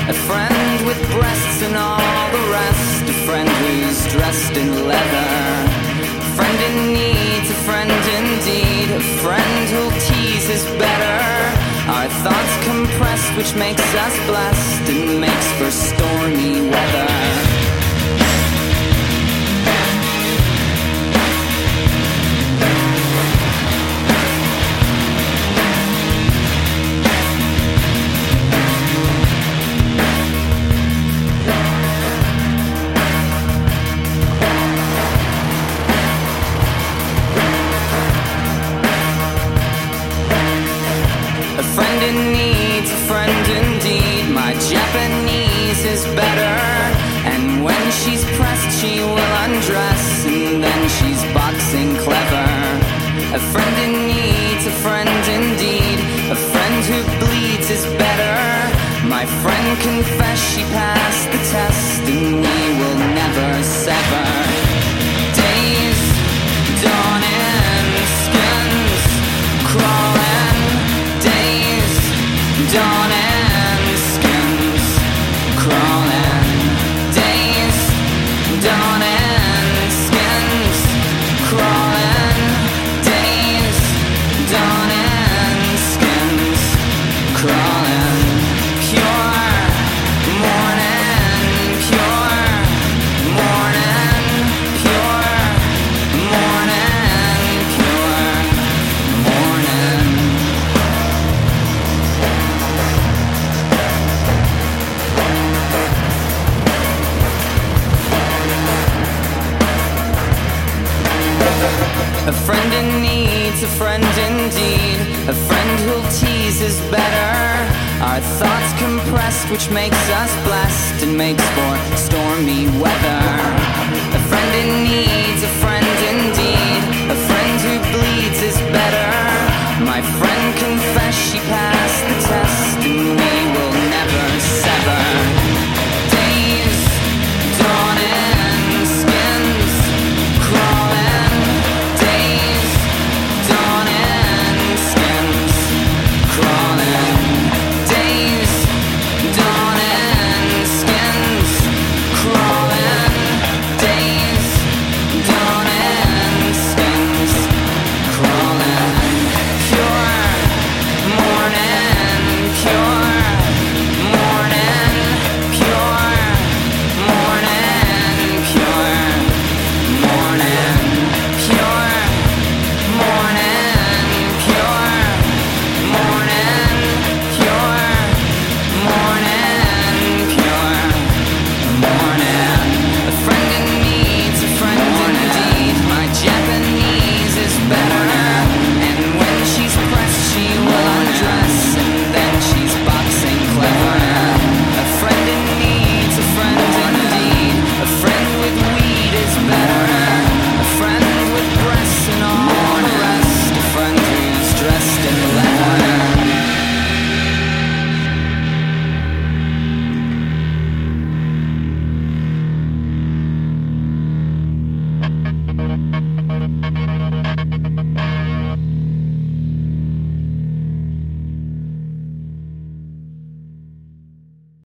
A friend with breasts and all the rest. A friend who's dressed in leather. A friend in need, a friend indeed. A friend who'll tease is better. Our thoughts compressed, which makes us blessed and makes for stormy weather. Japanese is better, and when she's pressed she will undress, and then she's boxing clever. A friend in need, a friend indeed. A friend who bleeds is better. My friend confessed she passed the test, and we will never sever. Days dawning, skins crawling. Days dawning, crawling, days dawning, skins crawling, days dawning, skins crawling. Pure morning, pure morning, pure morning, pure morning. A friend in need's a friend indeed. A friend who'll tease is better. Our thoughts compressed, which makes us blessed and makes for stormy weather. A friend in need's a friend indeed. A friend who bleeds